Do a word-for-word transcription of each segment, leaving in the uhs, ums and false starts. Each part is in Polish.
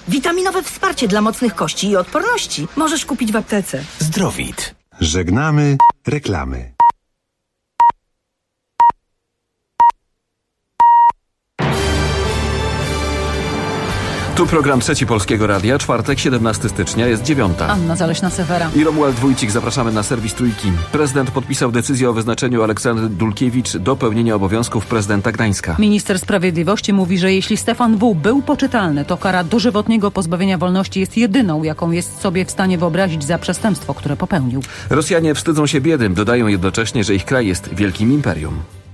Witaminowe wsparcie dla mocnych kości i odporności możesz kupić w aptece. Zdrowit. Żegnamy reklamy. Tu program Trzeci Polskiego Radia, czwartek, siedemnastego stycznia, jest dziewiąta. Anna Zaleśna-Sewera I Romuald Wójcik, zapraszamy na serwis Trójki. Prezydent podpisał decyzję o wyznaczeniu Aleksandry Dulkiewicz do pełnienia obowiązków prezydenta Gdańska. Minister Sprawiedliwości mówi, że jeśli Stefan W. był poczytalny, to kara dożywotniego pozbawienia wolności jest jedyną, jaką jest sobie w stanie wyobrazić za przestępstwo, które popełnił. Rosjanie wstydzą się biedy, dodają jednocześnie, że ich kraj jest wielkim imperium.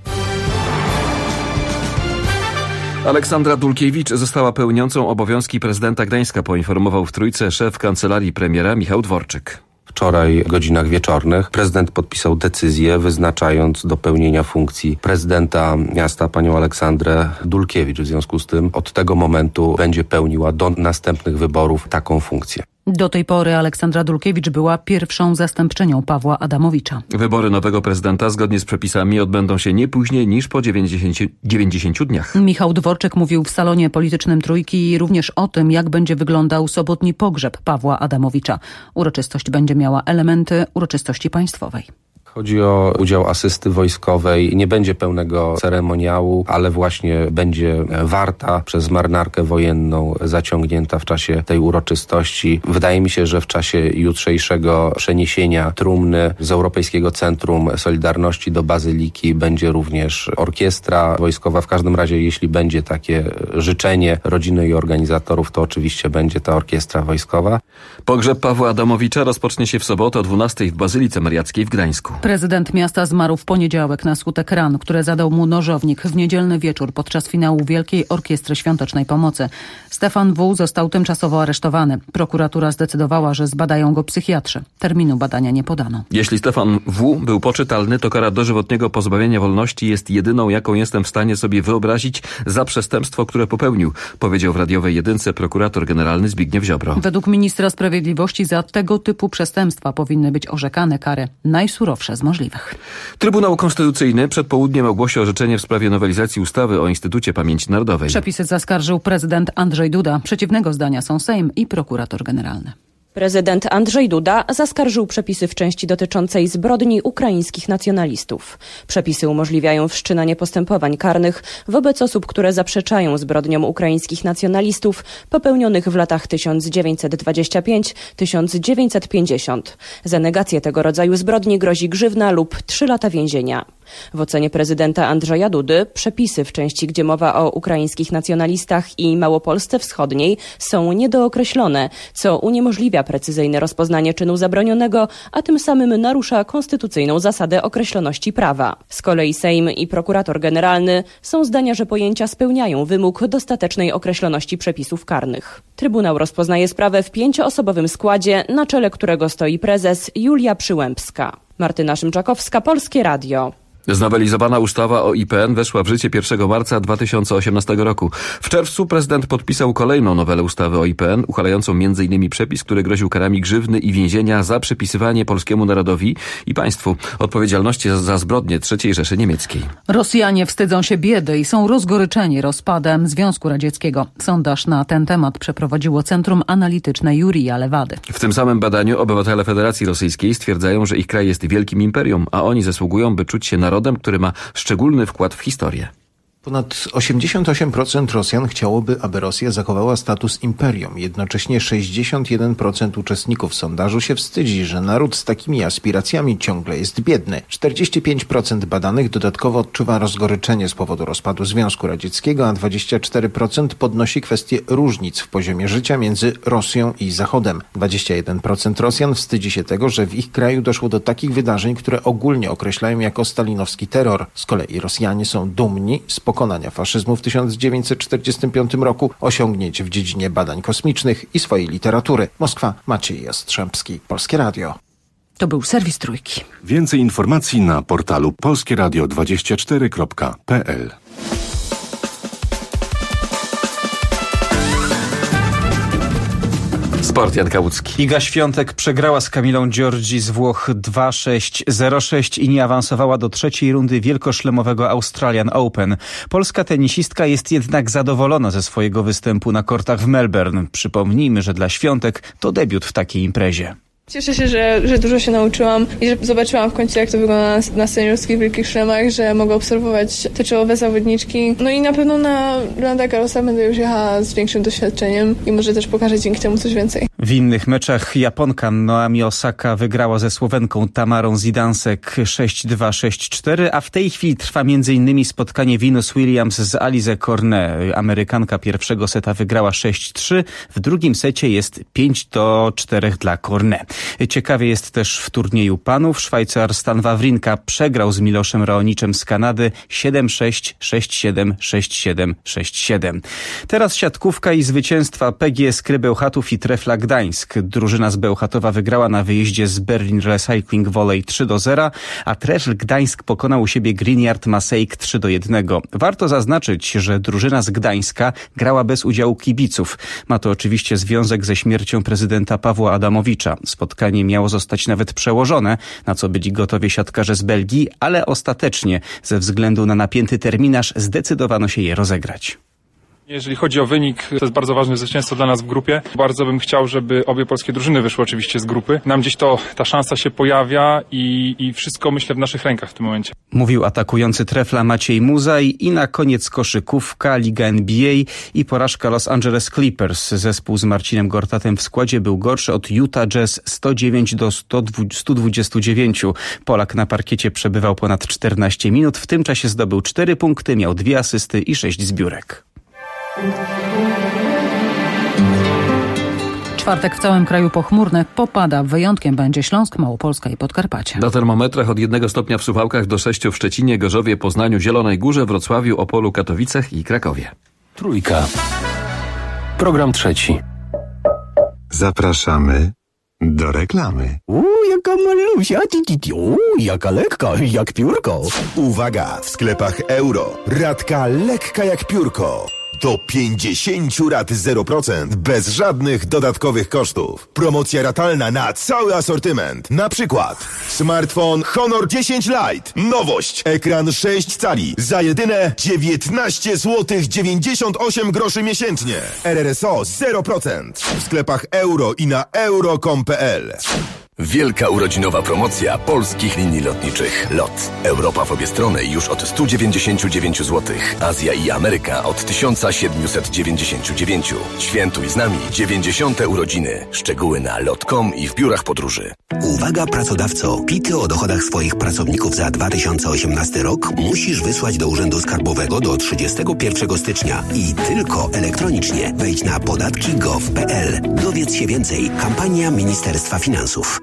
Aleksandra Dulkiewicz została pełniącą obowiązki prezydenta Gdańska, poinformował w Trójce szef kancelarii premiera Michał Dworczyk. Wczoraj w godzinach wieczornych prezydent podpisał decyzję wyznaczając do pełnienia funkcji prezydenta miasta panią Aleksandrę Dulkiewicz. W związku z tym od tego momentu będzie pełniła do następnych wyborów taką funkcję. Do tej pory Aleksandra Dulkiewicz była pierwszą zastępczynią Pawła Adamowicza. Wybory nowego prezydenta zgodnie z przepisami odbędą się nie później niż po dziewięćdziesięciu dniach. Michał Dworczyk mówił w salonie politycznym Trójki również o tym, jak będzie wyglądał sobotni pogrzeb Pawła Adamowicza. Uroczystość będzie miała elementy uroczystości państwowej. Chodzi o udział asysty wojskowej. Nie będzie pełnego ceremoniału, ale właśnie będzie warta przez marynarkę wojenną zaciągnięta w czasie tej uroczystości. Wydaje mi się, że w czasie jutrzejszego przeniesienia trumny z Europejskiego Centrum Solidarności do Bazyliki będzie również orkiestra wojskowa. W każdym razie, jeśli będzie takie życzenie rodziny i organizatorów, to oczywiście będzie ta orkiestra wojskowa. Pogrzeb Pawła Adamowicza rozpocznie się w sobotę o dwunastej w Bazylice Mariackiej w Gdańsku. Prezydent miasta zmarł w poniedziałek na skutek ran, które zadał mu nożownik w niedzielny wieczór podczas finału Wielkiej Orkiestry Świątecznej Pomocy. Stefan W. został tymczasowo aresztowany. Prokuratura zdecydowała, że zbadają go psychiatrzy. Terminu badania nie podano. Jeśli Stefan W. był poczytalny, to kara dożywotniego pozbawienia wolności jest jedyną, jaką jestem w stanie sobie wyobrazić za przestępstwo, które popełnił, powiedział w radiowej jedynce prokurator generalny Zbigniew Ziobro. Według ministra sprawiedliwości za tego typu przestępstwa powinny być orzekane kary najsurowsze z możliwych. Trybunał Konstytucyjny przed południem ogłosił orzeczenie w sprawie nowelizacji ustawy o Instytucie Pamięci Narodowej. Przepisy zaskarżył prezydent Andrzej Duda. Przeciwnego zdania są Sejm i prokurator generalny. Prezydent Andrzej Duda zaskarżył przepisy w części dotyczącej zbrodni ukraińskich nacjonalistów. Przepisy umożliwiają wszczynanie postępowań karnych wobec osób, które zaprzeczają zbrodniom ukraińskich nacjonalistów popełnionych w latach tysiąc dziewięćset dwadzieścia pięć do tysiąc dziewięćset pięćdziesiąt. Za negację tego rodzaju zbrodni grozi grzywna lub trzy lata więzienia. W ocenie prezydenta Andrzeja Dudy przepisy w części, gdzie mowa o ukraińskich nacjonalistach i Małopolsce Wschodniej są niedookreślone, co uniemożliwia precyzyjne rozpoznanie czynu zabronionego, a tym samym narusza konstytucyjną zasadę określoności prawa. Z kolei Sejm i prokurator generalny są zdania, że pojęcia spełniają wymóg dostatecznej określoności przepisów karnych. Trybunał rozpoznaje sprawę w pięcioosobowym składzie, na czele którego stoi prezes Julia Przyłębska. Martyna Szymczakowska, Polskie Radio. Znowelizowana ustawa o I P N weszła w życie pierwszego marca dwa tysiące osiemnastego roku. W czerwcu prezydent podpisał kolejną nowelę ustawy o I P N, uchylającą między innymi przepis, który groził karami grzywny i więzienia za przypisywanie polskiemu narodowi i państwu odpowiedzialności za, za zbrodnie trzeciej Rzeszy Niemieckiej. Rosjanie wstydzą się biedy i są rozgoryczeni rozpadem Związku Radzieckiego. Sondaż na ten temat przeprowadziło Centrum Analityczne Jurija Lewady. W tym samym badaniu obywatele Federacji Rosyjskiej stwierdzają, że ich kraj jest wielkim imperium, a oni zasługują, by czuć się narodem, który ma szczególny wkład w historię. Ponad osiemdziesiąt osiem procent Rosjan chciałoby, aby Rosja zachowała status imperium. Jednocześnie sześćdziesiąt jeden procent uczestników sondażu się wstydzi, że naród z takimi aspiracjami ciągle jest biedny. czterdzieści pięć procent badanych dodatkowo odczuwa rozgoryczenie z powodu rozpadu Związku Radzieckiego, a dwadzieścia cztery procent podnosi kwestię różnic w poziomie życia między Rosją i Zachodem. dwadzieścia jeden procent Rosjan wstydzi się tego, że w ich kraju doszło do takich wydarzeń, które ogólnie określają jako stalinowski terror. Z kolei Rosjanie są dumni z pokonania faszyzmu w tysiąc dziewięćset czterdziestym piątym roku, osiągnięć w dziedzinie badań kosmicznych i swojej literatury. Moskwa, Maciej Jastrzębski, Polskie Radio. To był serwis Trójki. Więcej informacji na portalu polskie radio dwadzieścia cztery kropka p l. Sport, Jan Kałucki. Iga Świątek przegrała z Kamilą Giorgi z Włoch dwa sześć zero sześć i nie awansowała do trzeciej rundy wielkoszlemowego Australian Open. Polska tenisistka jest jednak zadowolona ze swojego występu na kortach w Melbourne. Przypomnijmy, że dla Świątek to debiut w takiej imprezie. Cieszę się, że, że dużo się nauczyłam i że zobaczyłam w końcu, jak to wygląda na, na seniorskich wielkich szlemach, że mogę obserwować te czołowe zawodniczki. No i na pewno na Rolanda Garrosa będę już jechała z większym doświadczeniem i może też pokażę dzięki temu coś więcej. W innych meczach Japonka Naomi Osaka wygrała ze Słowenką Tamarą Zidansek sześć dwa sześć cztery, a w tej chwili trwa m.in. spotkanie Venus Williams z Alize Cornet. Amerykanka pierwszego seta wygrała sześć trzy, w drugim secie jest pięć do czterech dla Cornet. Ciekawie jest też w turnieju panów. Szwajcar Stan Wawrinka przegrał z Miloszem Raoniczem z Kanady siedem sześć, sześć siedem, sześć siedem, sześć siedem. Teraz siatkówka i zwycięstwa P G S Kry Bełchatów i Trefla Gdańsk. Drużyna z Bełchatowa wygrała na wyjeździe z Berlin Recycling Volley trzy do zera, a Trefl Gdańsk pokonał u siebie Greenyard Masejk trzy do jednego. Warto zaznaczyć, że drużyna z Gdańska grała bez udziału kibiców. Ma to oczywiście związek ze śmiercią prezydenta Pawła Adamowicza. Spotkanie miało zostać nawet przełożone, na co byli gotowi siatkarze z Belgii, ale ostatecznie ze względu na napięty terminarz zdecydowano się je rozegrać. Jeżeli chodzi o wynik, to jest bardzo ważne zwycięstwo dla nas w grupie. Bardzo bym chciał, żeby obie polskie drużyny wyszły oczywiście z grupy. Nam gdzieś to, ta szansa się pojawia i, i wszystko, myślę, w naszych rękach w tym momencie. Mówił atakujący Trefla Maciej Muzaj i na koniec koszykówka, Liga N B A i porażka Los Angeles Clippers. Zespół z Marcinem Gortatem w składzie był gorszy od Utah Jazz sto dziewięć do stu dwudziestu dziewięciu. Polak na parkiecie przebywał ponad czternaście minut. W tym czasie zdobył cztery punkty, miał dwie asysty i sześć zbiórek. Czwartek w całym kraju pochmurny, popada. Wyjątkiem będzie Śląsk, Małopolska i Podkarpacie. Na termometrach od jednego stopnia w Suwałkach do sześciu w Szczecinie, Gorzowie, Poznaniu, Zielonej Górze, Wrocławiu, Opolu, Katowicach i Krakowie. Trójka. Program trzeci. Zapraszamy do reklamy. Uuu, jaka malusia, uuu, jaka lekka, jak piórko. Uwaga, w sklepach Euro. Ratka lekka jak piórko. Do pięćdziesięciu rat zero procent bez żadnych dodatkowych kosztów. Promocja ratalna na cały asortyment. Na przykład smartfon Honor dziesięć Lite. Nowość. Ekran sześć cali za jedyne dziewiętnaście złotych dziewięćdziesiąt osiem groszy miesięcznie. R R S O zero procent. W sklepach Euro i na euro kropka com kropka p l. Wielka urodzinowa promocja polskich linii lotniczych LOT. Europa w obie strony już od stu dziewięćdziesięciu dziewięciu złotych. Azja i Ameryka od tysiąc siedemset dziewięćdziesiąt dziewięć. Świętuj z nami dziewięćdziesiąte urodziny. Szczegóły na lot kropka com i w biurach podróży. Uwaga pracodawco! Pity o dochodach swoich pracowników za dwa tysiące osiemnasty rok musisz wysłać do Urzędu Skarbowego do trzydziestego pierwszego stycznia i tylko elektronicznie. Wejdź na podatki kropka gov kropka p l. Dowiedz się więcej. Kampania Ministerstwa Finansów.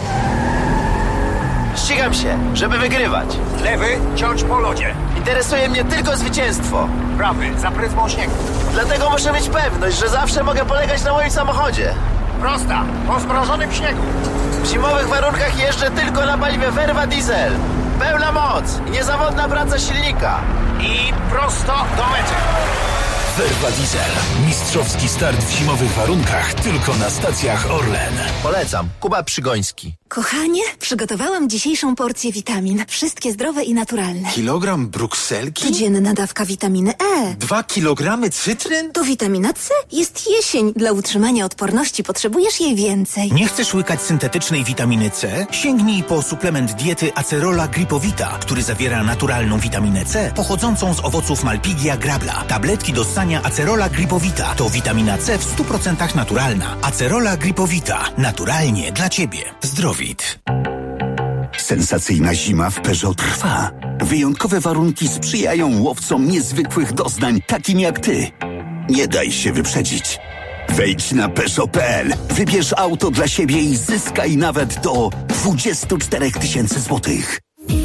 Ścigam się, żeby wygrywać. Lewy, ciąć po lodzie. Interesuje mnie tylko zwycięstwo. Prawy, za pryzmą śniegu. Dlatego muszę mieć pewność, że zawsze mogę polegać na moim samochodzie. Prosta, po zmrożonym śniegu. W zimowych warunkach jeżdżę tylko na paliwie Verva Diesel. Pełna moc i niezawodna praca silnika. I prosto do mety. Verva Diesel. Mistrzowski start w zimowych warunkach tylko na stacjach Orlen. Polecam. Kuba Przygoński. Kochanie, przygotowałam dzisiejszą porcję witamin. Wszystkie zdrowe i naturalne. Kilogram brukselki? Codzienna dawka witaminy E. Dwa kilogramy cytryn? To witamina C. Jest jesień. Dla utrzymania odporności potrzebujesz jej więcej. Nie chcesz łykać syntetycznej witaminy C? Sięgnij po suplement diety Acerola Gripowita, który zawiera naturalną witaminę C pochodzącą z owoców Malpighia grabla. Tabletki do ssania Acerola Gripowita to witamina C w stu procentach naturalna. Acerola Gripowita. Naturalnie dla Ciebie. Zdrowit. Sensacyjna zima w Peugeot trwa. Wyjątkowe warunki sprzyjają łowcom niezwykłych doznań, takim jak ty. Nie daj się wyprzedzić. Wejdź na Peugeot kropka p l, wybierz auto dla siebie i zyskaj nawet do dwudziestu czterech tysięcy złotych.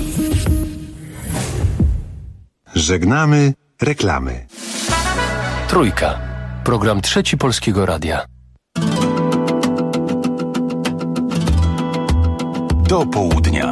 Żegnamy reklamy. Trójka. Program trzeci Polskiego Radia. Do południa.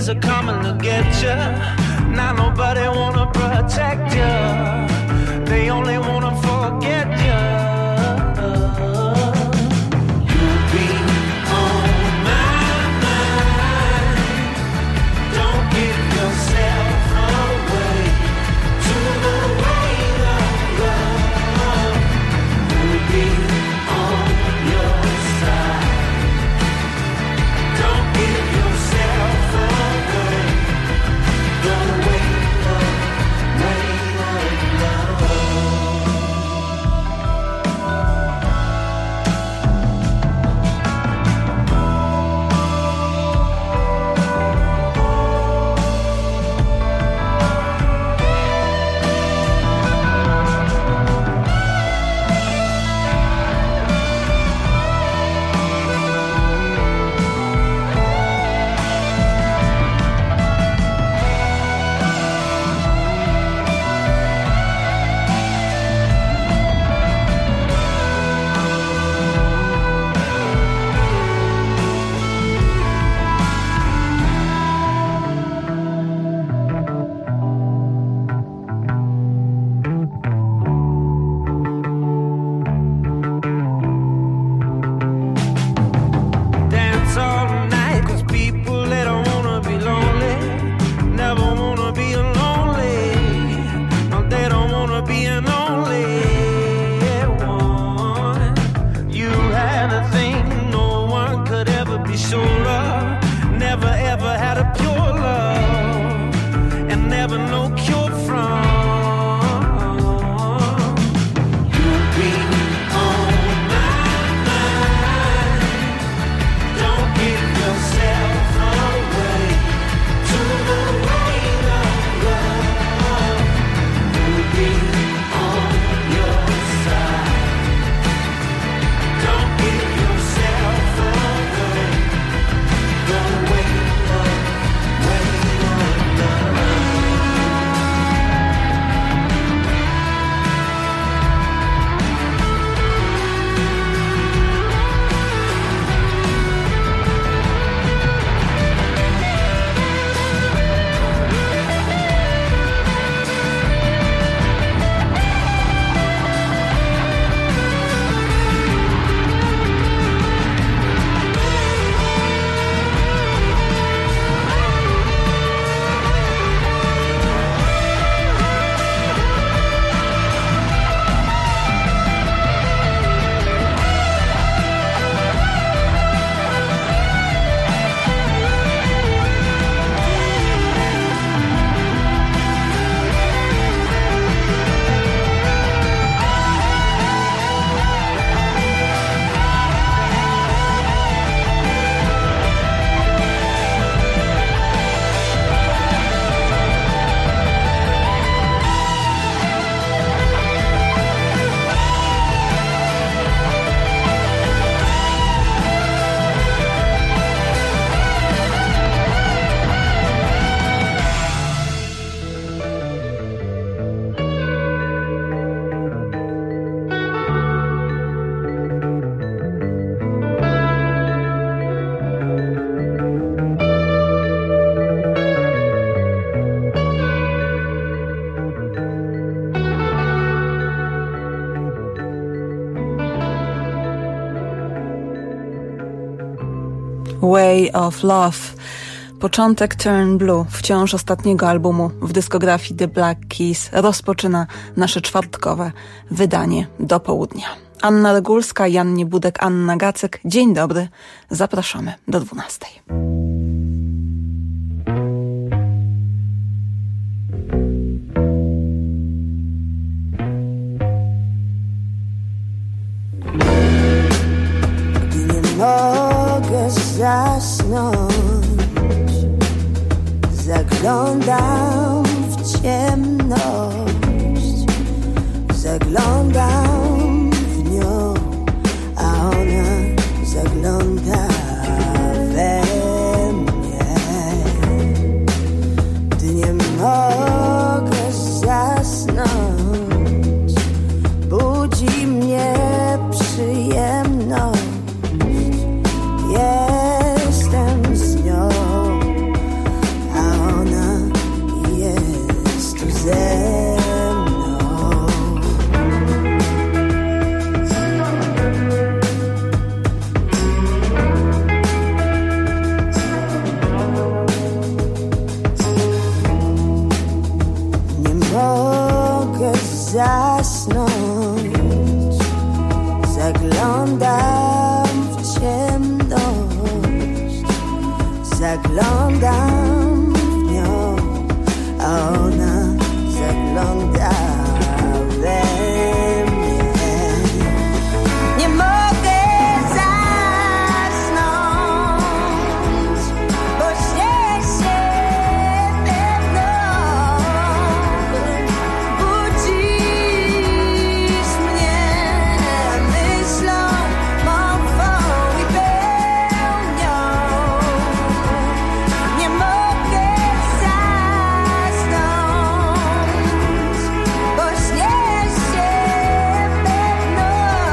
enemies are coming to get you. Now nobody wanna protect you. They only wanna forget you. You'll be on my mind. Don't give yourself away to the weight of love. You'll be on your side. Don't give yourself away. The weight of, weight of love. Dance all night, 'cause people, they don't wanna be lonely. Never wanna be lonely. No, they don't wanna be an only one. You had a thing no one could ever be sure of. Never ever had a pure love, and never no cure from. You'll be on my mind. Don't give yourself away to the weight of love. You'll be on your side. Don't give yourself away. The weight of, weight of love. Way of Love. Początek Turn Blue, wciąż ostatniego albumu w dyskografii The Black Keys, rozpoczyna nasze czwartkowe wydanie do południa. Anna Regulska, Jan Niebudek, Anna Gacek. Dzień dobry, zapraszamy do dwunastej. Mogę zasnąć, zaglądam w ciemność, zaglądam w nią, a ona zagląda we mnie. Gdy nie mogę zasnąć, budzi mnie przyjemność. Jestem z nią, zaglądam w nią, a ona zagląda we mnie. Nie mogę zasnąć, bo śnię się pewno. Budzisz mnie myślą mą i pełnią. Nie mogę zasnąć, bo śnię się pewno.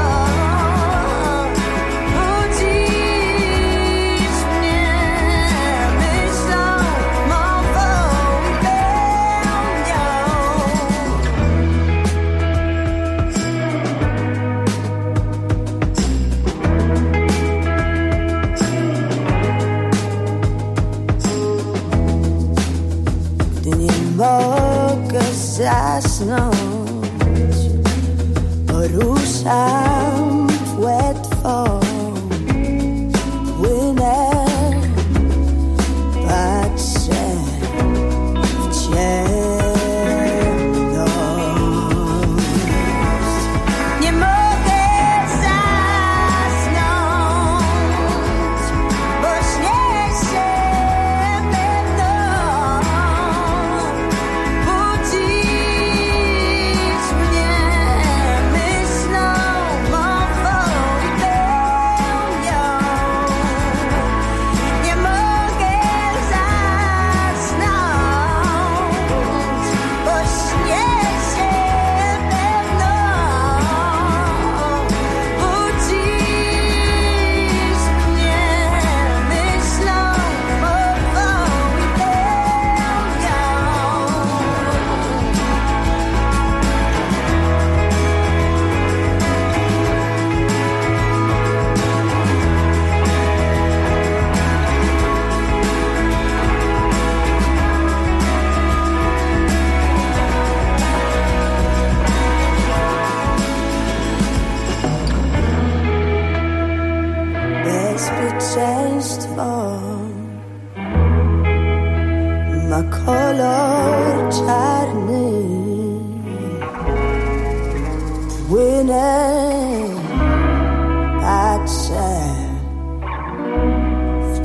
Budzisz mnie myślą mą i Gdy nie mogę zasnąć, poruszam płetwą, płynę, patrzę w ciemność. Nie mogę zasnąć, bo śnię się pewno. Budzisz mnie myślą mową i pełnią. Nie mogę zasnąć, bo śnię się pewno. Budzisz mnie myślą mową i pełnią. Bezpieczeństwo ma kolor czarny. Płynę, patrzę w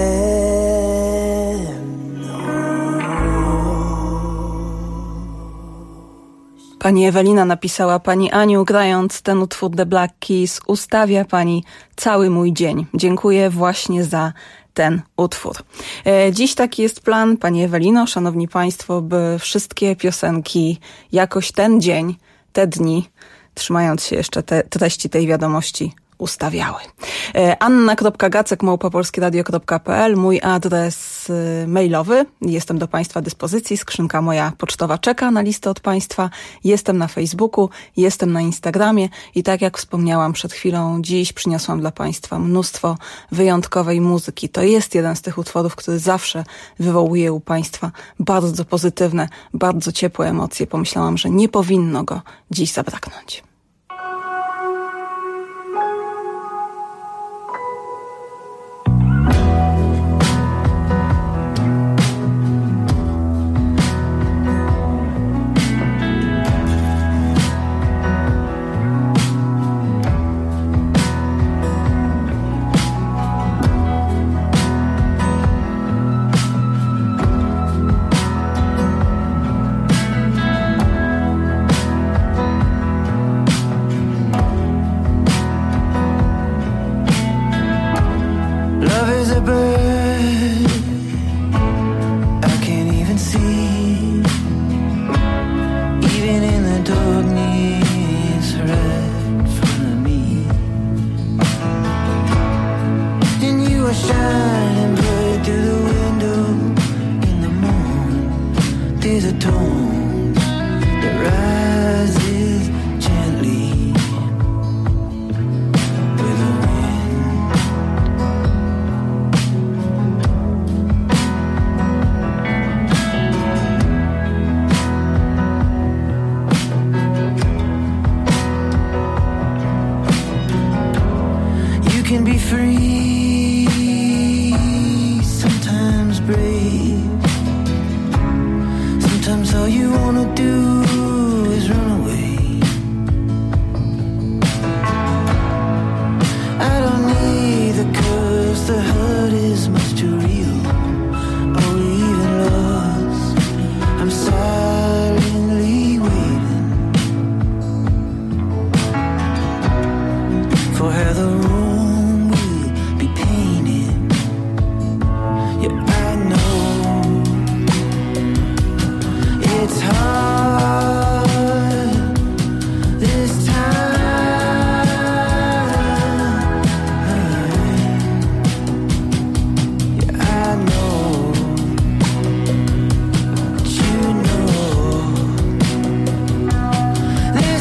ciemność. Pani Ewelina napisała: Pani Aniu, grając ten utwór The Black Keys, ustawia Pani cały mój dzień. Dziękuję właśnie za ten utwór. E, dziś taki jest plan, Pani Ewelino, szanowni Państwo, by wszystkie piosenki jakoś ten dzień, te dni, trzymając się jeszcze te treści tej wiadomości, ustawiały. anna kropka gacek małpa polskie radio kropka p l, mój adres mailowy. Jestem do Państwa dyspozycji. Skrzynka moja pocztowa czeka na listę od Państwa. Jestem na Facebooku, jestem na Instagramie i tak jak wspomniałam przed chwilą, dziś przyniosłam dla Państwa mnóstwo wyjątkowej muzyki. To jest jeden z tych utworów, który zawsze wywołuje u Państwa bardzo pozytywne, bardzo ciepłe emocje. Pomyślałam, że nie powinno go dziś zabraknąć. can be free. Sometimes brave. Sometimes all you wanna do is run away. I don't need the curse, the hurt is much too real. Are we even lost? I'm silently waiting for how the room will be painted. Yeah, I know it's hard this time. Yeah, I know, but you know this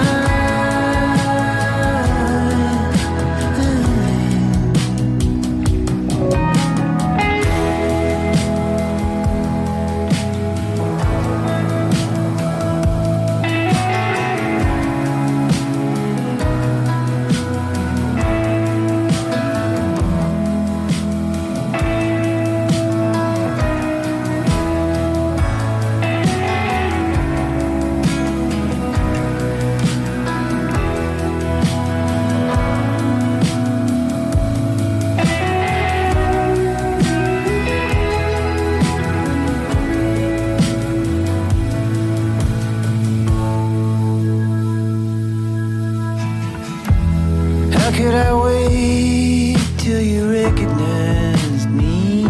how could I wait till you recognized me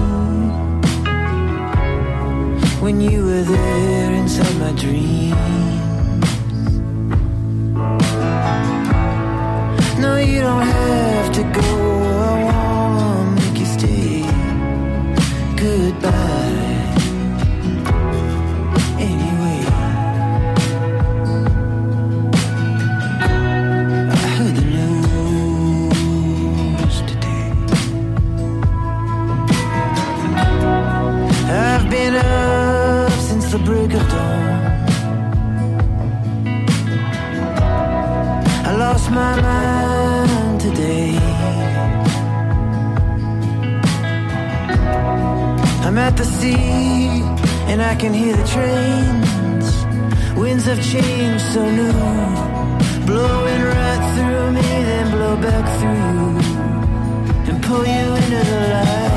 when you were there inside my dreams? No, you don't have to go, I wanna make you stay. Goodbye. Anyway, I heard the news today. I've been up since the break of dawn. I lost my mind today. I'm at the sea and I can hear the trains. Winds have changed so new, blowing right through me, then blow back through you and pull you into the light.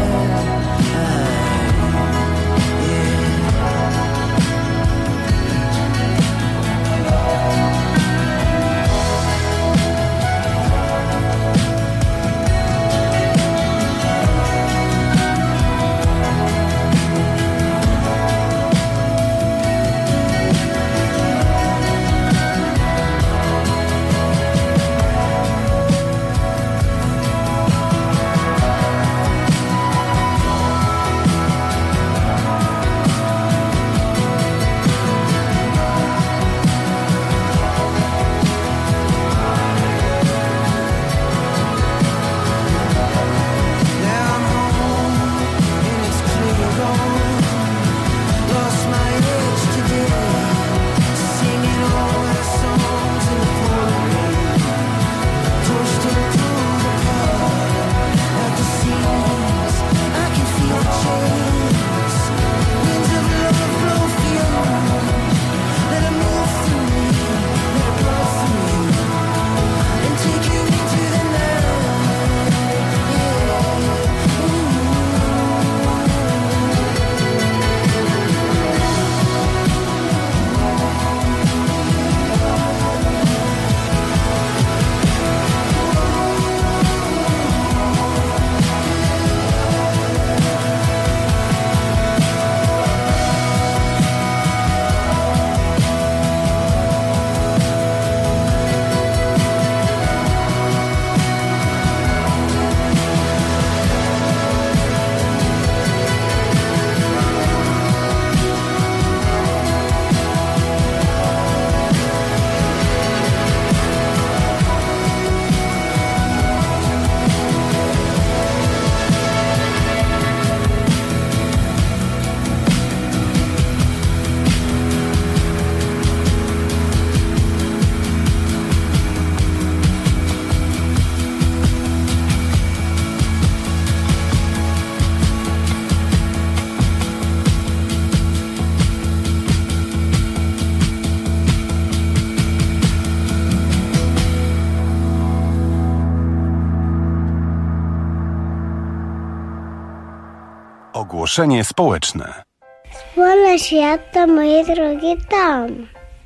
Ogłoszenie społeczne. Wspólny świat to moje drogie dom.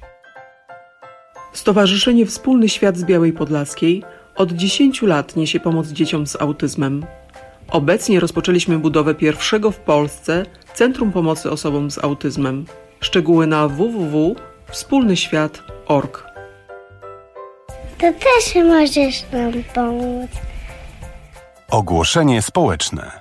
Stowarzyszenie Wspólny Świat z Białej Podlaskiej od dziesięciu lat niesie pomoc dzieciom z autyzmem. Obecnie rozpoczęliśmy budowę pierwszego w Polsce Centrum Pomocy Osobom z Autyzmem. Szczegóły na w w w kropka wspólny świat kropka org. To też możesz nam pomóc. Ogłoszenie społeczne.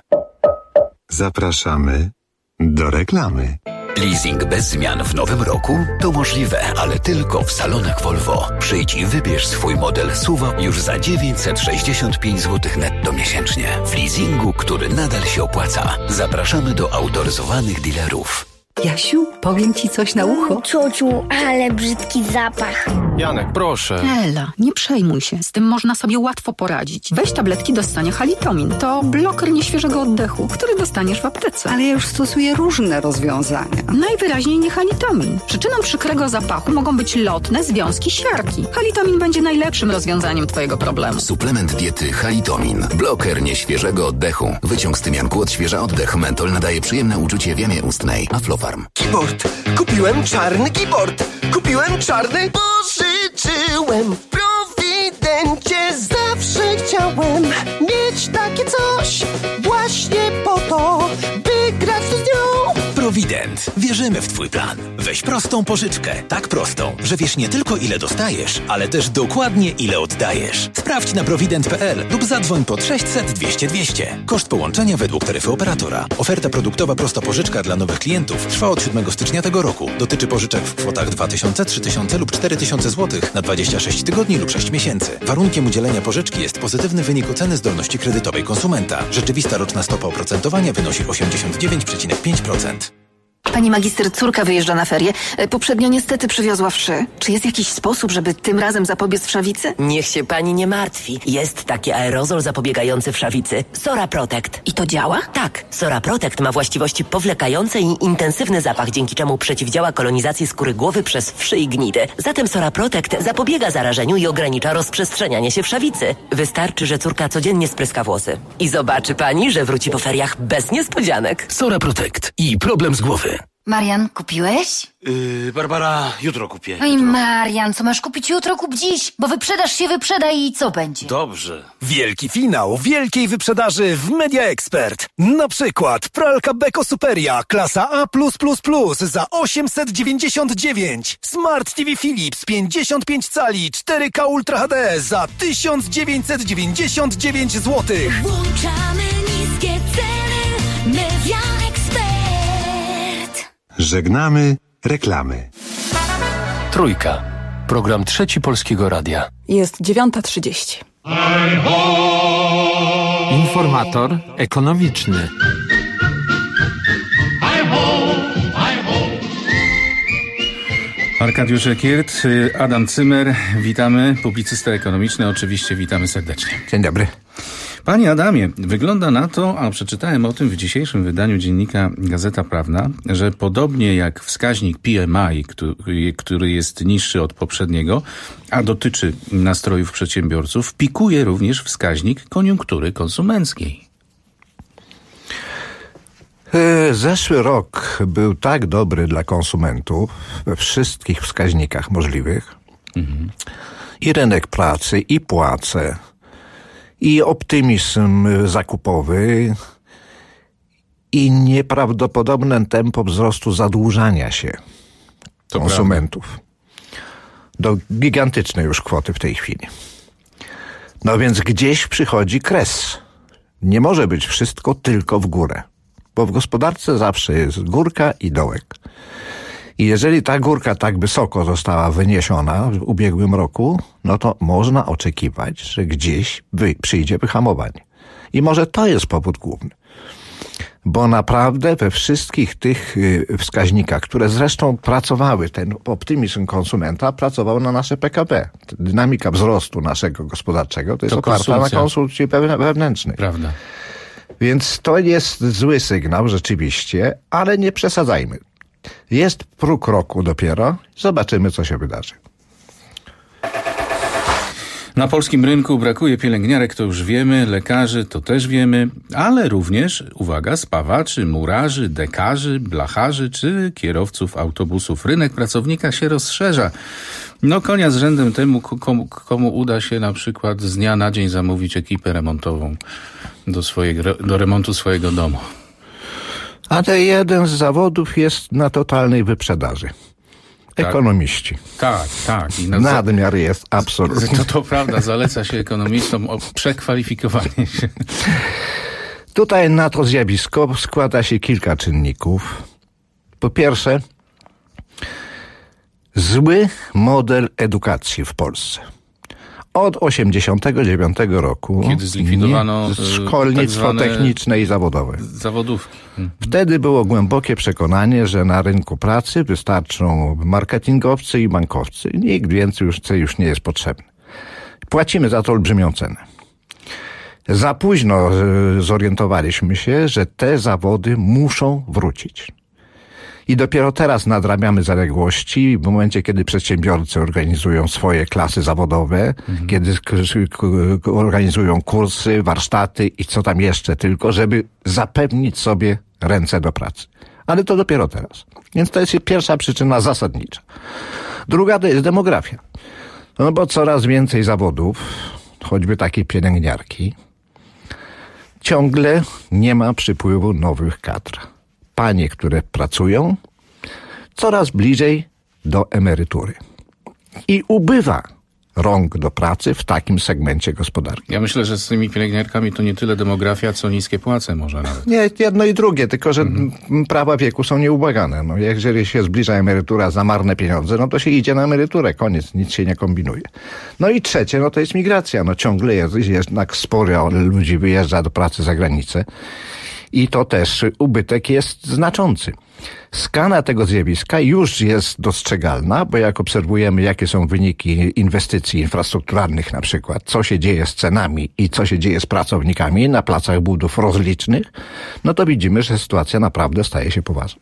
Zapraszamy do reklamy. Leasing bez zmian w nowym roku? To możliwe, ale tylko w salonach Volvo. Przyjdź i wybierz swój model S U V już za dziewięćset sześćdziesiąt pięć złotych netto miesięcznie. W leasingu, który nadal się opłaca. Zapraszamy do autoryzowanych dealerów. Jasiu, powiem ci coś na ucho. Ciociu, ale brzydki zapach. Janek, proszę. Ela, nie przejmuj się. Z tym można sobie łatwo poradzić. Weź tabletki do ssania Halitomin. To bloker nieświeżego oddechu, który dostaniesz w aptece. Ale ja już stosuję różne rozwiązania. Najwyraźniej nie Halitomin. Przyczyną przykrego zapachu mogą być lotne związki siarki. Halitomin będzie najlepszym rozwiązaniem twojego problemu. Suplement diety Halitomin. Bloker nieświeżego oddechu. Wyciąg z tymianku odświeża oddech. Mentol nadaje przyjemne uczucie w jamie ustnej. Aflofarm. Keyboard! Kupiłem czarny keyboard! Kupiłem czarny! Pożyczyłem w Prowidencie! Zawsze chciałem mieć takie coś! Właśnie po to, by grać z nią! Prowident. Wierzymy w twój plan. Weź prostą pożyczkę. Tak prostą, że wiesz nie tylko ile dostajesz, ale też dokładnie ile oddajesz. Sprawdź na prowident kropka p l lub zadzwoń pod sześćset dwieście dwieście. Koszt połączenia według taryfy operatora. Oferta produktowa prosta pożyczka dla nowych klientów trwa od siódmego stycznia tego roku. Dotyczy pożyczek w kwotach dwa tysiące, trzy tysiące lub cztery tysiące złotych na dwadzieścia sześć tygodni lub sześć miesięcy. Warunkiem udzielenia pożyczki jest pozytywny wynik oceny zdolności kredytowej konsumenta. Rzeczywista roczna stopa oprocentowania wynosi osiemdziesiąt dziewięć przecinek pięć procent. Pani magister, córka wyjeżdża na ferie. Poprzednio niestety przywiozła wszy. Czy jest jakiś sposób, żeby tym razem zapobiec wszawicy? Niech się pani nie martwi. Jest taki aerozol zapobiegający wszawicy. Sora Protect. I to działa? Tak. Sora Protect ma właściwości powlekające i intensywny zapach, dzięki czemu przeciwdziała kolonizacji skóry głowy przez wszy i gnidy. Zatem Sora Protect zapobiega zarażeniu i ogranicza rozprzestrzenianie się wszawicy. Wystarczy, że córka codziennie spryska włosy. I zobaczy pani, że wróci po feriach bez niespodzianek. Sora Protect i problem z głowy. Marian, kupiłeś? Yy, Barbara, jutro kupię. Oj, Marian, co masz kupić jutro, kup dziś, bo wyprzedaż się wyprzeda i co będzie? Dobrze. Wielki finał wielkiej wyprzedaży w Media Expert. Na przykład pralka Beko Superia klasa A plus plus plus za osiemset dziewięćdziesiąt dziewięć. Smart T V Philips pięćdziesiąt pięć cali cztery K Ultra H D za tysiąc dziewięćset dziewięćdziesiąt dziewięć złotych. Włączamy niskie ceny. Media Expert. Żegnamy reklamy. Trójka. Program Trzeci Polskiego Radia. Jest dziewiąta trzydzieści. Informator ekonomiczny. Arkadiusz Ekiert, Adam Cymer, witamy. Publicysta ekonomiczny, oczywiście witamy serdecznie. Dzień dobry. Panie Adamie, wygląda na to, a przeczytałem o tym w dzisiejszym wydaniu dziennika Gazeta Prawna, że podobnie jak wskaźnik P M I, który, który jest niższy od poprzedniego, a dotyczy nastrojów przedsiębiorców, pikuje również wskaźnik koniunktury konsumenckiej. Zeszły rok był tak dobry dla konsumentów we wszystkich wskaźnikach możliwych. Mhm. I rynek pracy, i płace, i optymizm zakupowy, i nieprawdopodobne tempo wzrostu zadłużania się to konsumentów. Prawda. Do gigantycznej już kwoty w tej chwili. No więc gdzieś przychodzi kres. Nie może być wszystko tylko w górę. Bo w gospodarce zawsze jest górka i dołek. I jeżeli ta górka tak wysoko została wyniesiona w ubiegłym roku, no to można oczekiwać, że gdzieś wy, przyjdzie wyhamowanie. I może to jest powód główny. Bo naprawdę we wszystkich tych wskaźnikach, które zresztą pracowały, ten optymizm konsumenta pracował na nasze P K B. Dynamika wzrostu naszego gospodarczego to jest to oparta na konsumpcji wewnętrznej. Prawda. Więc to jest zły sygnał rzeczywiście, ale nie przesadzajmy. Jest próg roku dopiero, zobaczymy, co się wydarzy. Na polskim rynku brakuje pielęgniarek, to już wiemy, lekarzy to też wiemy, ale również, uwaga, spawaczy, murarzy, dekarzy, blacharzy czy kierowców autobusów. Rynek pracownika się rozszerza. No konia z rzędem temu, komu, komu uda się na przykład z dnia na dzień zamówić ekipę remontową do, swojego, do remontu swojego domu. A to jeden z zawodów jest na totalnej wyprzedaży. Ekonomiści. Tak, tak. I na Nadmiar jest absolutny. To, to prawda, zaleca się ekonomistom o przekwalifikowanie się. Tutaj na to zjawisko składa się kilka czynników. Po pierwsze, zły model edukacji w Polsce. Od osiemdziesiątego dziewiątego roku, kiedy zlikwidowano szkolnictwo tak techniczne i zawodowe. Zawodówki. Wtedy było głębokie przekonanie, że na rynku pracy wystarczą marketingowcy i bankowcy. Nikt więcej już, już nie jest potrzebny. Płacimy za to olbrzymią cenę. Za późno zorientowaliśmy się, że te zawody muszą wrócić. I dopiero teraz nadrabiamy zaległości w momencie, kiedy przedsiębiorcy organizują swoje klasy zawodowe, mhm. kiedy organizują kursy, warsztaty i co tam jeszcze tylko, żeby zapewnić sobie ręce do pracy. Ale to dopiero teraz. Więc to jest pierwsza przyczyna zasadnicza. Druga to jest demografia. No bo coraz więcej zawodów, choćby takiej pielęgniarki, ciągle nie ma przypływu nowych kadr. Panie, które pracują, coraz bliżej do emerytury. I ubywa rąk do pracy w takim segmencie gospodarki. Ja myślę, że z tymi pielęgniarkami to nie tyle demografia, co niskie płace może nawet. Nie, jedno i drugie, tylko że mhm. prawa wieku są nieubłagane. No, jeżeli się zbliża emerytura za marne pieniądze, no to się idzie na emeryturę, koniec, nic się nie kombinuje. No i trzecie, no to jest migracja. No ciągle jest, jednak sporo ludzi wyjeżdża do pracy za granicę. I to też ubytek jest znaczący. Skala tego zjawiska już jest dostrzegalna, bo jak obserwujemy, jakie są wyniki inwestycji infrastrukturalnych na przykład, co się dzieje z cenami i co się dzieje z pracownikami na placach budów rozlicznych, no to widzimy, że sytuacja naprawdę staje się poważna.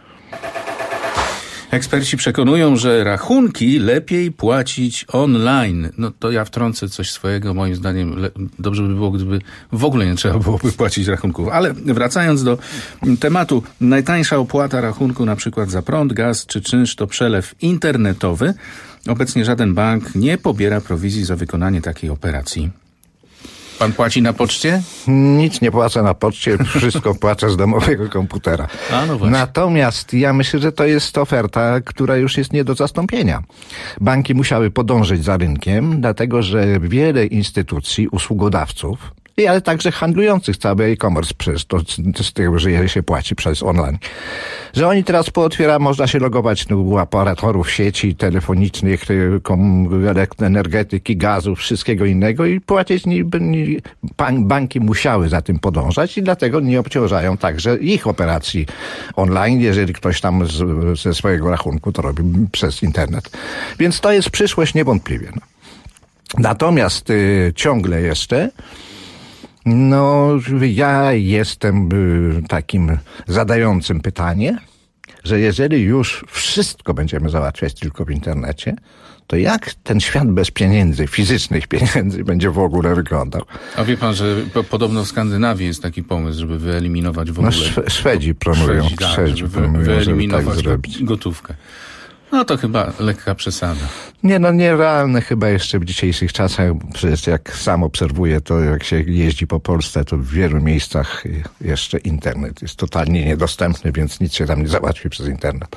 Eksperci przekonują, że rachunki lepiej płacić online. No to ja wtrącę coś swojego. Moim zdaniem le- dobrze by było, gdyby w ogóle nie trzeba byłoby płacić rachunków. Ale wracając do tematu, najtańsza opłata rachunku na przykład za prąd, gaz czy czynsz to przelew internetowy. Obecnie żaden bank nie pobiera prowizji za wykonanie takiej operacji. Pan płaci na poczcie? Nic nie płacę na poczcie, wszystko płacę z domowego komputera. A, no właśnie. Natomiast ja myślę, że to jest oferta, która już jest nie do zastąpienia. Banki musiały podążyć za rynkiem, dlatego że wiele instytucji, usługodawców, ale także handlujących cały e-commerce przez to, z tego, że się płaci przez online. Że oni teraz pootwiera, można się logować u operatorów sieci telefonicznych, energetyki, gazu, wszystkiego innego i płacić. Banki musiały za tym podążać i dlatego nie obciążają także ich operacji online, jeżeli ktoś tam z, ze swojego rachunku to robi przez internet. Więc to jest przyszłość niewątpliwie. No. Natomiast y, ciągle jeszcze No, ja jestem y, takim zadającym pytanie, że jeżeli już wszystko będziemy załatwiać tylko w internecie, to jak ten świat bez pieniędzy, fizycznych pieniędzy będzie w ogóle wyglądał? A wie pan, że po, podobno w Skandynawii jest taki pomysł, żeby wyeliminować w ogóle... No Szwe- Szwedzi promują, Szwedzi, tak, Szwedzi żeby promują, wyeliminować żeby tak zrobić. gotówkę. No to chyba lekka przesada. Nie, no nierealne chyba jeszcze w dzisiejszych czasach. Przecież jak sam obserwuję, to jak się jeździ po Polsce, to w wielu miejscach jeszcze internet jest totalnie niedostępny, więc nic się tam nie załatwi przez internet.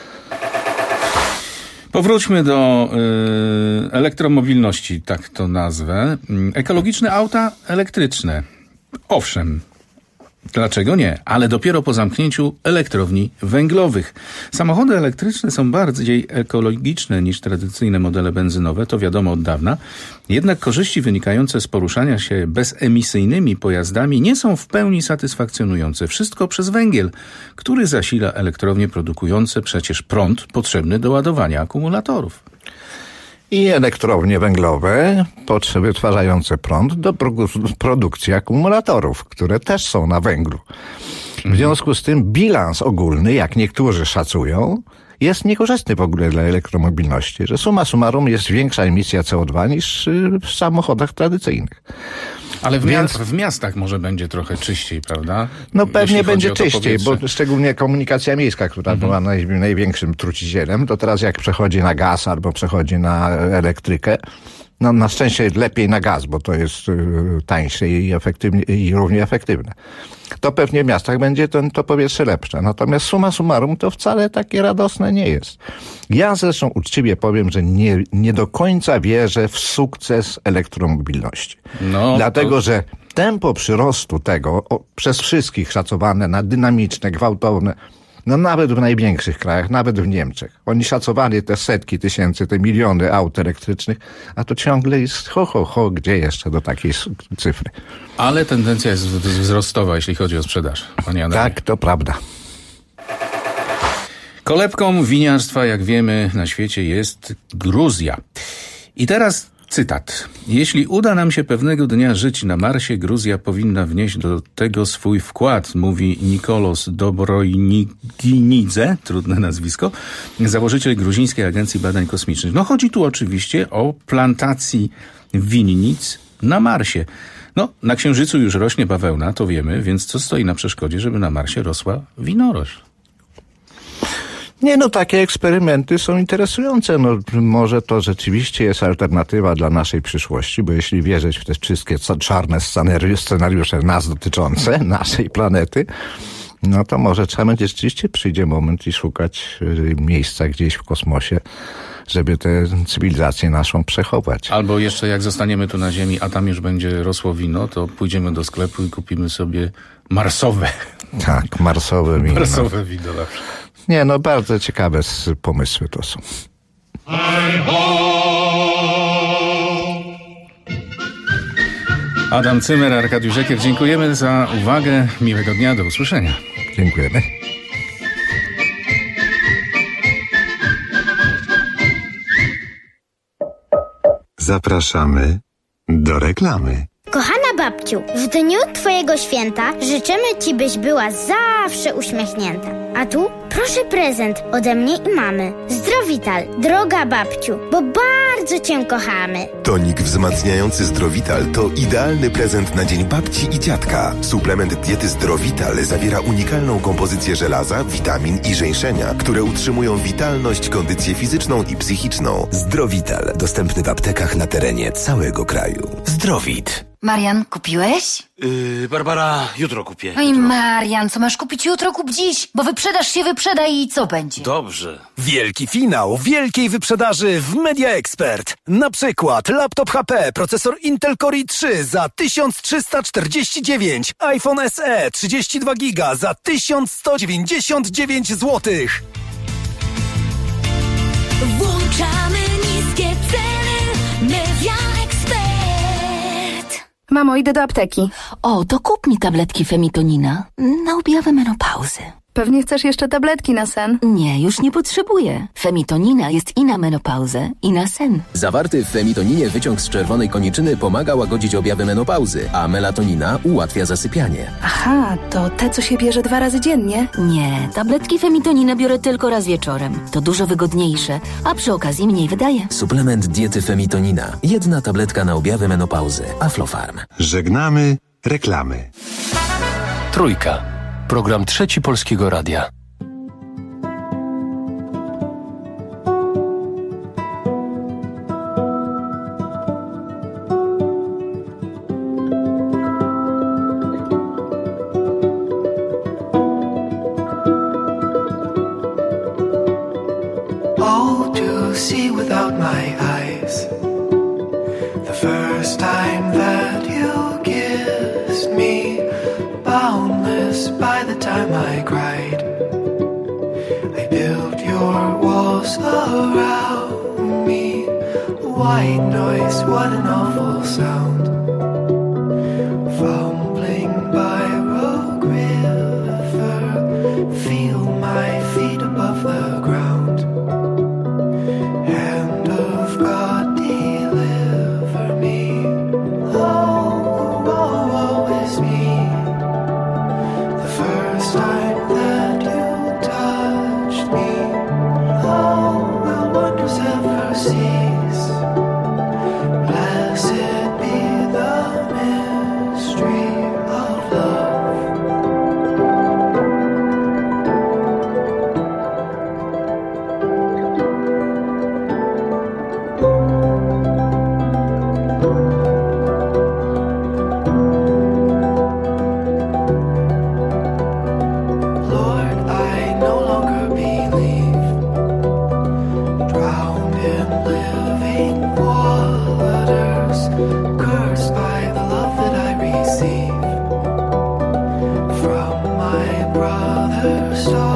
Powróćmy do y, elektromobilności, tak to nazwę. Ekologiczne auta elektryczne. Owszem. Dlaczego nie? Ale dopiero po zamknięciu elektrowni węglowych. Samochody elektryczne są bardziej ekologiczne niż tradycyjne modele benzynowe, to wiadomo od dawna. Jednak korzyści wynikające z poruszania się bezemisyjnymi pojazdami nie są w pełni satysfakcjonujące. Wszystko przez węgiel, który zasila elektrownie produkujące przecież prąd potrzebny do ładowania akumulatorów. I elektrownie węglowe wytwarzające prąd do produkcji akumulatorów, które też są na węglu. W związku z tym bilans ogólny, jak niektórzy szacują, jest niekorzystny w ogóle dla elektromobilności, że summa summarum jest większa emisja C O dwa niż w samochodach tradycyjnych. Ale w, Więc, mia- w miastach może będzie trochę czyściej, prawda? No pewnie Jeśli będzie chodzi o to czyściej, bo powietrze. szczególnie komunikacja miejska, która Mhm. była naj, największym trucicielem, to teraz jak przechodzi na gaz albo przechodzi na elektrykę, no na szczęście lepiej na gaz, bo to jest y, tańsze i, efektywnie, i równie efektywne. To pewnie w miastach będzie to, to powietrze lepsze. Natomiast summa summarum to wcale takie radosne nie jest. Ja zresztą uczciwie powiem, że nie, nie do końca wierzę w sukces elektromobilności. No, Dlatego, to... że tempo przyrostu tego o, przez wszystkich szacowane na dynamiczne, gwałtowne, no nawet w największych krajach, nawet w Niemczech. Oni szacowali te setki tysięcy, te miliony aut elektrycznych, a to ciągle jest ho, ho, ho, gdzie jeszcze do takiej cyfry. Ale tendencja jest wzrostowa, jeśli chodzi o sprzedaż, panie Adamie. Tak, to prawda. Kolebką winiarstwa, jak wiemy, na świecie jest Gruzja. I teraz cytat. Jeśli uda nam się pewnego dnia żyć na Marsie, Gruzja powinna wnieść do tego swój wkład, mówi Nikolos Dobrojnigidze, trudne nazwisko, założyciel Gruzińskiej Agencji Badań Kosmicznych. No chodzi tu oczywiście o plantacji winnic na Marsie. No, na Księżycu już rośnie bawełna, to wiemy, więc co stoi na przeszkodzie, żeby na Marsie rosła winorośl? Nie, no takie eksperymenty są interesujące. No może to rzeczywiście jest alternatywa dla naszej przyszłości, bo jeśli wierzyć w te wszystkie czarne scenariusze nas dotyczące, naszej planety, no to może trzeba będzie rzeczywiście przyjdzie moment i szukać miejsca gdzieś w kosmosie, żeby tę cywilizację naszą przechować. Albo jeszcze jak zostaniemy tu na Ziemi, a tam już będzie rosło wino, to pójdziemy do sklepu i kupimy sobie marsowe. Tak, marsowe wino. Marsowe wino na przykład. Nie, no bardzo ciekawe pomysły to są. Adam Cymer, Arkadiusz Ekier, dziękujemy za uwagę. Miłego dnia, do usłyszenia. Dziękujemy. Zapraszamy do reklamy. Kochana babciu, w dniu twojego święta życzymy ci, byś była zawsze uśmiechnięta. A tu proszę prezent ode mnie i mamy. Zdrowital, droga babciu, bo bardzo cię kochamy. Tonik wzmacniający Zdrowital to idealny prezent na dzień babci i dziadka. Suplement diety Zdrowital zawiera unikalną kompozycję żelaza, witamin i żeńszenia, które utrzymują witalność, kondycję fizyczną i psychiczną. Zdrowital, dostępny w aptekach na terenie całego kraju. Zdrowit. Marian, kupiłeś? Yy, Barbara, jutro kupię. Oj, Marian, co masz kupić jutro, kup dziś, bo wyprzedaż się wyprzeda i co będzie? Dobrze. Wielki finał wielkiej wyprzedaży w Media Expert. Na przykład laptop H P, procesor Intel Core i trzy za tysiąc trzysta czterdzieści dziewięć, iPhone S E trzydzieści dwa giga za tysiąc sto dziewięćdziesiąt dziewięć złotych. Włączamy niskie ceny, Media Expert. Mamo, idę do apteki. O, to kup mi tabletki Femitonina na objawy menopauzy. Pewnie chcesz jeszcze tabletki na sen? Nie, już nie potrzebuję. Femitonina jest i na menopauzę, i na sen. Zawarty w femitoninie wyciąg z czerwonej koniczyny pomaga łagodzić objawy menopauzy, a melatonina ułatwia zasypianie. Aha, to te, co się bierze dwa razy dziennie? Nie, tabletki Femitonina biorę tylko raz wieczorem. To dużo wygodniejsze, a przy okazji mniej wydaje. Suplement diety Femitonina. Jedna tabletka na objawy menopauzy. Aflofarm. Żegnamy reklamy. Trójka. Program Trzeci Polskiego Radia. All to see without my eyes. The first time that you kissed me, boundless by the time I cried. I built your walls around me. White noise, what an awful sound. Fumbling by Rogue River, feel my feet above the ground. Hand of God, deliver me. Oh, oh, oh, is me. The first time that you touched me,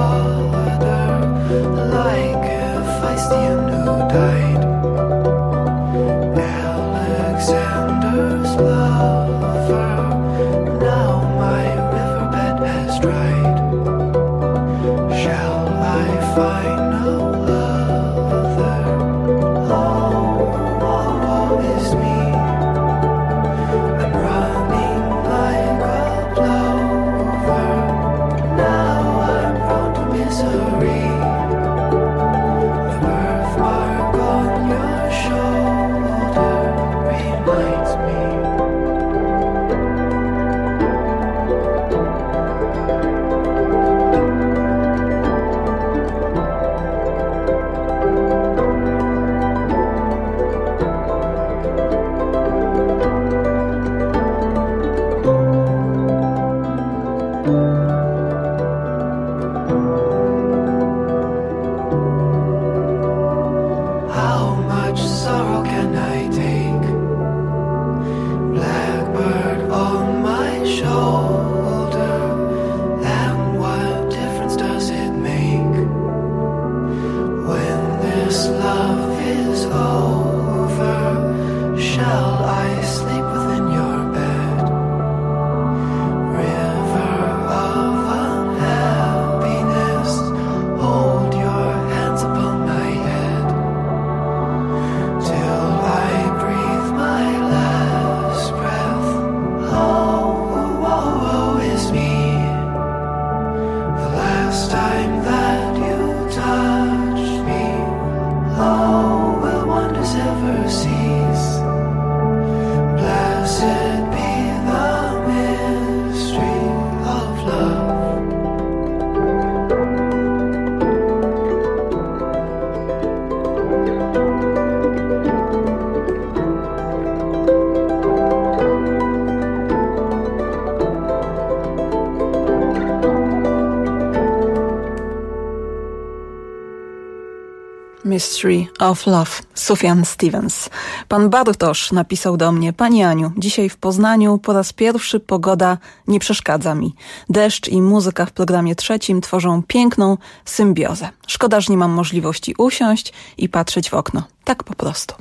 Mystery of Love, Sufjan Stevens. Pan Bartosz napisał do mnie: Pani Aniu, dzisiaj w Poznaniu po raz pierwszy pogoda nie przeszkadza mi. Deszcz i muzyka w programie trzecim tworzą piękną symbiozę. Szkoda, że nie mam możliwości usiąść i patrzeć w okno. Tak po prostu.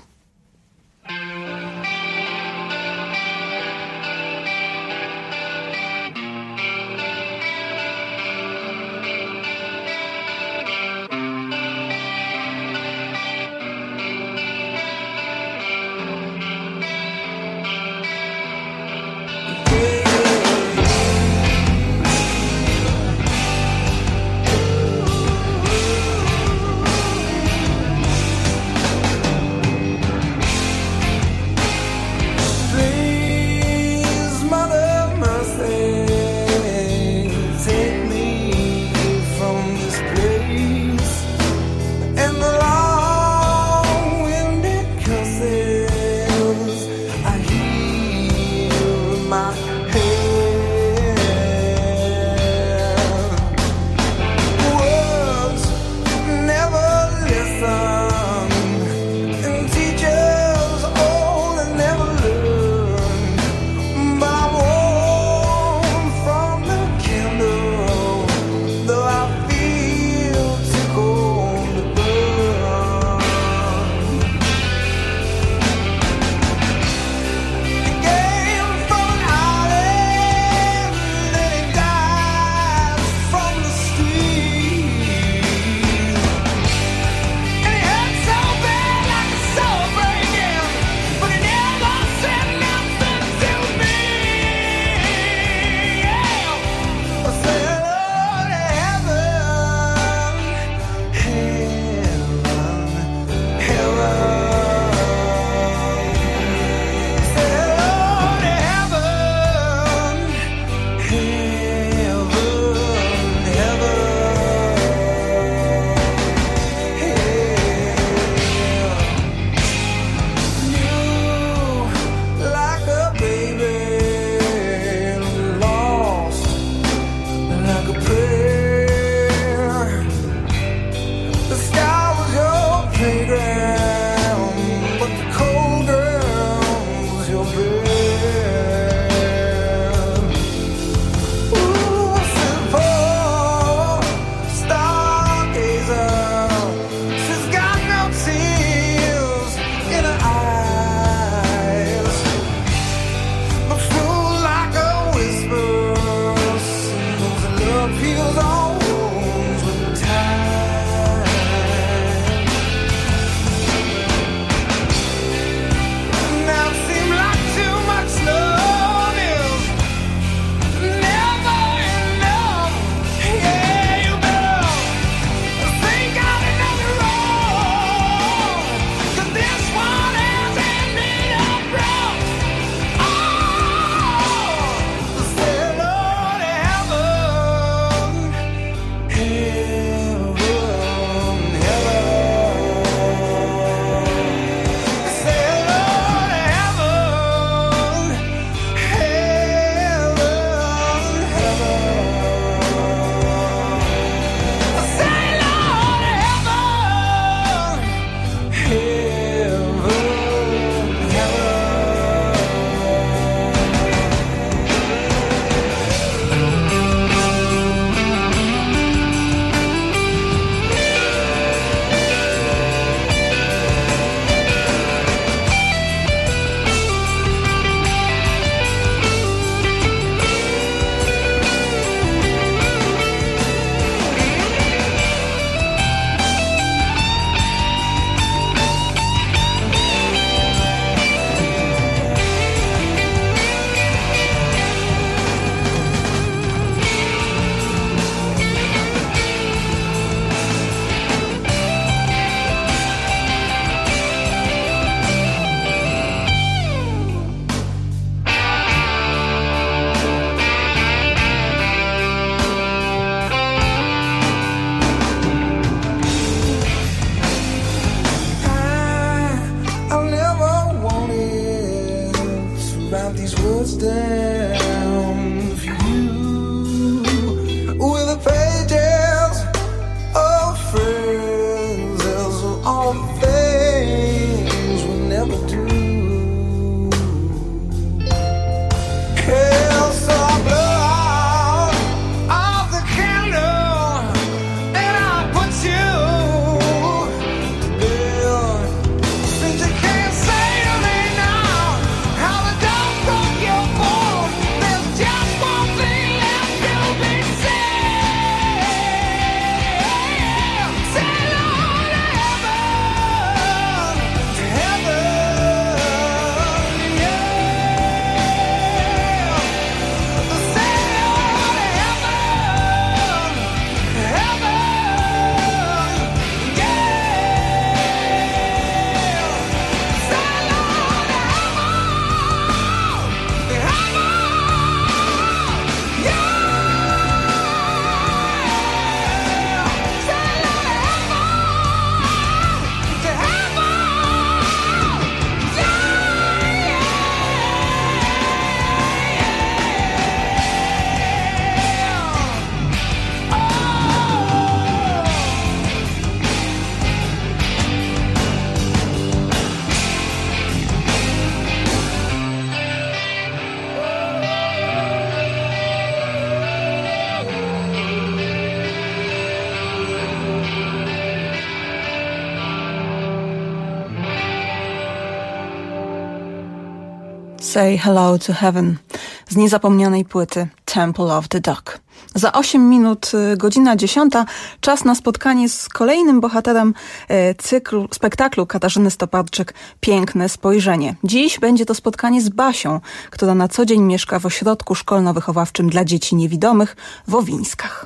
Say Hello to Heaven z niezapomnianej płyty Temple of the Dog. Za osiem minut, godzina dziesiąta, czas na spotkanie z kolejnym bohaterem cyklu, spektaklu Katarzyny Stoparczyk Piękne Spojrzenie. Dziś będzie to spotkanie z Basią, która na co dzień mieszka w ośrodku szkolno-wychowawczym dla dzieci niewidomych w Owińskach.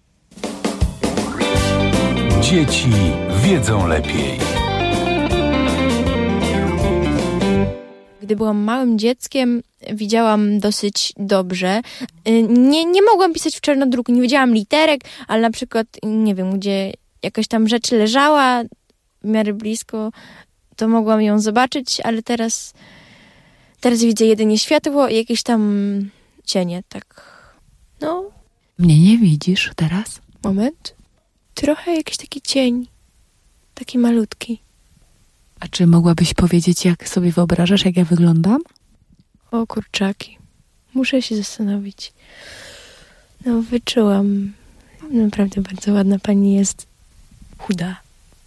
Dzieci wiedzą lepiej. Gdy byłam małym dzieckiem, widziałam dosyć dobrze. Nie, nie mogłam pisać w czarnodruku, nie wiedziałam literek, ale na przykład, nie wiem, gdzie jakaś tam rzecz leżała w miarę blisko, to mogłam ją zobaczyć, ale teraz, teraz widzę jedynie światło i jakieś tam cienie, tak. No. Mnie nie widzisz teraz? Moment. Trochę jakiś taki cień, taki malutki. A czy mogłabyś powiedzieć, jak sobie wyobrażasz, jak ja wyglądam? O kurczaki, muszę się zastanowić. No wyczułam, naprawdę bardzo ładna pani jest, chuda.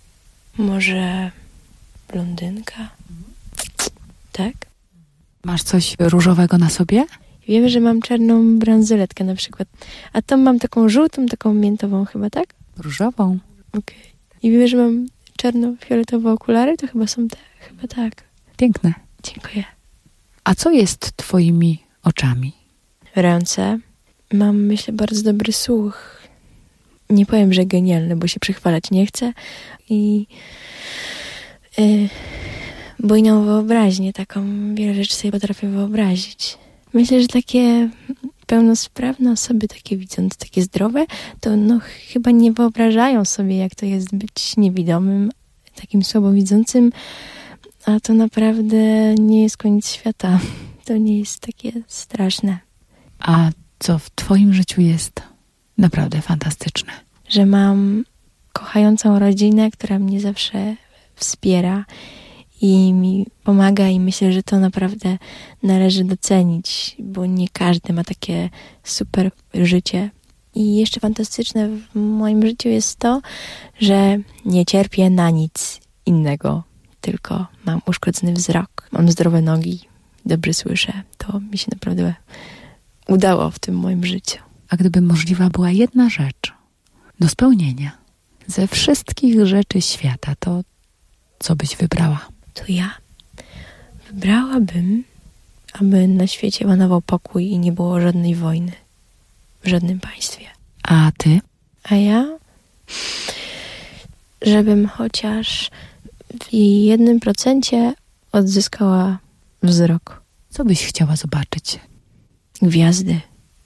Może blondynka? Tak? Masz coś różowego na sobie? Wiem, że mam czarną bransoletkę na przykład, a tam mam taką żółtą, taką miętową chyba, tak? Różową. Okej. Okay. I wiem, że mam czarno-fioletowe okulary, to chyba są te, chyba tak. Piękne. Dziękuję. A co jest twoimi oczami? Ręce. Mam, myślę, bardzo dobry słuch. Nie powiem, że genialny, bo się przechwalać nie chcę. I yy, bujną wyobraźnię, taką wiele rzeczy sobie potrafię wyobrazić. Myślę, że takie pełnosprawne osoby, takie widzące, takie zdrowe, to no chyba nie wyobrażają sobie, jak to jest być niewidomym, takim słabowidzącym, a to naprawdę nie jest koniec świata. To nie jest takie straszne. A co w twoim życiu jest naprawdę fantastyczne? Że mam kochającą rodzinę, która mnie zawsze wspiera i mi pomaga i myślę, że to naprawdę należy docenić, bo nie każdy ma takie super życie. I jeszcze fantastyczne w moim życiu jest to, że nie cierpię na nic innego, tylko mam uszkodzony wzrok, mam zdrowe nogi, dobrze słyszę. To mi się naprawdę udało w tym moim życiu. A gdyby możliwa była jedna rzecz do spełnienia ze wszystkich rzeczy świata, to co byś wybrała? To ja wybrałabym, aby na świecie panował pokój i nie było żadnej wojny w żadnym państwie. A ty? A ja? Żebym chociaż w jednym procencie odzyskała wzrok. Co byś chciała zobaczyć? Gwiazdy.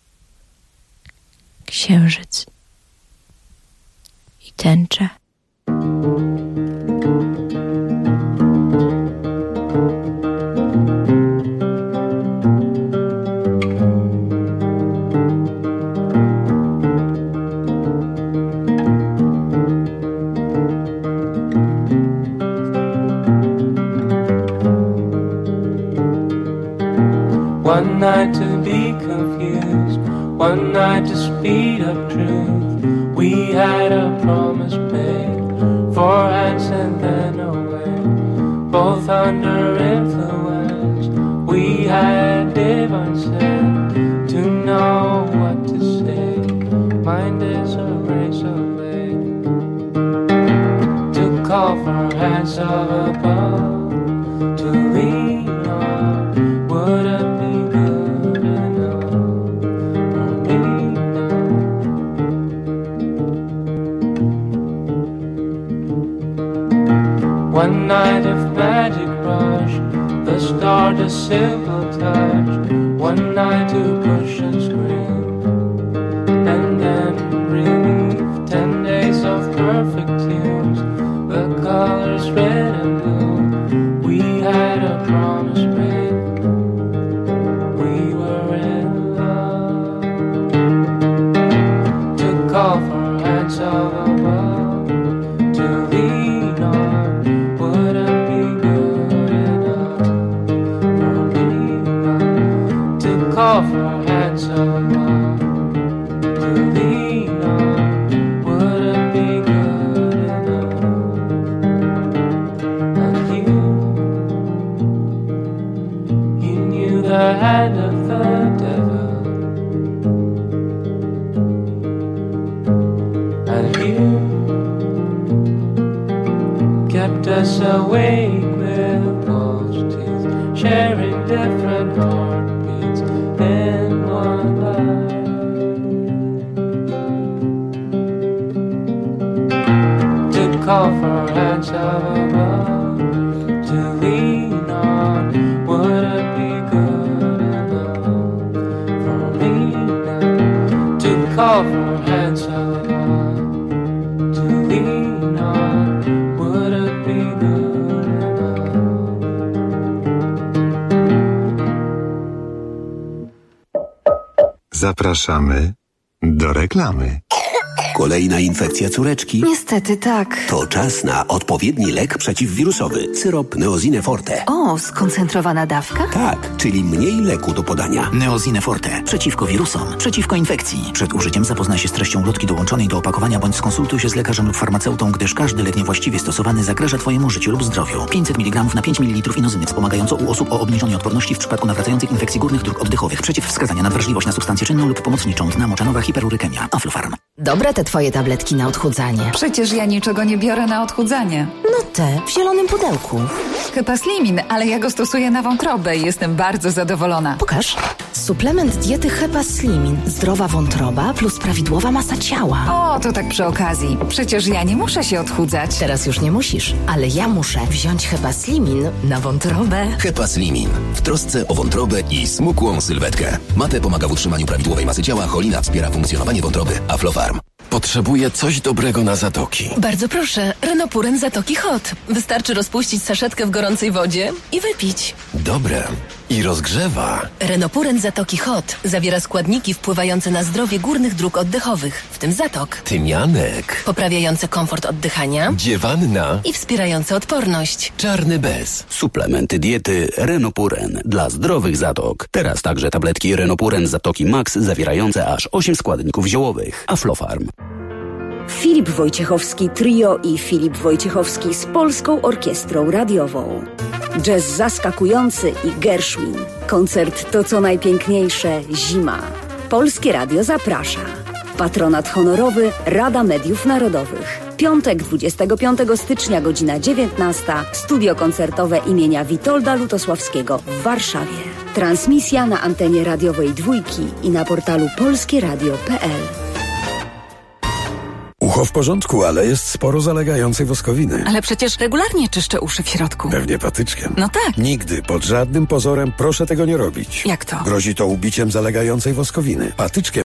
Księżyc. I tęcze. One night to be confused, one night to speed up truth. We had a promise made, four hands and then away. Both under influence, we had divine sense to know what to say. Mind is a razor blade to call for hands of above, to lean on. Would it be good enough for me now? One night of magic rush, the start a simple touch. One night to push and scream, and then relief. Ten days of perfect tunes, the colors red and blue. We had a promise made. We were in love. To call for hands of above, to lean on. Would it be good enough for me now? To call for hands of above, to lean on. Would it be good enough? And you us awake with false teeth, sharing different heartbeats in one life. To call for hands of above, to lean on, would it be good enough for me now? To call for hands of above, to lean on, would it be good enough? Zapraszamy do reklamy. Kolejna infekcja córeczki? Niestety tak. To czas na odpowiedni lek przeciwwirusowy. Syrop Neozine Forte. O, skoncentrowana dawka? Tak, czyli mniej leku do podania. Neozine Forte. Przeciwko wirusom, przeciwko infekcji. Przed użyciem zapoznaj się z treścią ulotki dołączonej do opakowania bądź skonsultuj się z lekarzem lub farmaceutą, gdyż każdy lek niewłaściwie stosowany zagraża Twojemu życiu lub zdrowiu. pięćset miligramów na pięć mililitrów inozyny wspomagająco u osób o obniżonej odporności w przypadku nawracających infekcji górnych dróg oddechowych. Przeciwwskazania na wrażliwość na substancję czynną lub pomocniczą. Dna moczanowa, hiperurykemia. Aflofarm. Dobre te twoje tabletki na odchudzanie. Przecież ja niczego nie biorę na odchudzanie. No te, w zielonym pudełku. Hepaslimin, ale ja go stosuję na wątrobę i jestem bardzo zadowolona. Pokaż. Suplement diety Hepaslimin. Zdrowa wątroba plus prawidłowa masa ciała. O, to tak przy okazji. Przecież ja nie muszę się odchudzać. Teraz już nie musisz, ale ja muszę wziąć Hepaslimin na wątrobę. Hepaslimin. W trosce o wątrobę i smukłą sylwetkę. Mate pomaga w utrzymaniu prawidłowej masy ciała, cholina wspiera funkcjonowanie wątroby. Aflofarm. Potrzebuję coś dobrego na zatoki. Bardzo proszę, Renopuren Zatoki Hot. Wystarczy rozpuścić saszetkę w gorącej wodzie i wypić. Dobre. I rozgrzewa. Renopuren Zatoki Hot zawiera składniki wpływające na zdrowie górnych dróg oddechowych, w tym zatok. Tymianek. Poprawiające komfort oddychania. Dziewanna. I wspierające odporność. Czarny bez. Suplementy diety Renopuren dla zdrowych zatok. Teraz także tabletki Renopuren Zatoki Max zawierające aż osiem składników ziołowych. Aflofarm. Filip Wojciechowski Trio i Filip Wojciechowski z Polską Orkiestrą Radiową. Jazz zaskakujący i Gershwin. Koncert To co najpiękniejsze zima. Polskie Radio zaprasza. Patronat honorowy Rada Mediów Narodowych. Piątek dwudziestego piątego stycznia, godzina dziewiętnasta. Studio koncertowe imienia Witolda Lutosławskiego w Warszawie. Transmisja na antenie radiowej Dwójki i na portalu polskieradio kropka p l. Ucho w porządku, ale jest sporo zalegającej woskowiny. Ale przecież regularnie czyszczę uszy w środku. Pewnie patyczkiem. No tak. Nigdy, pod żadnym pozorem proszę tego nie robić. Jak to? Grozi to ubiciem zalegającej woskowiny. Patyczkiem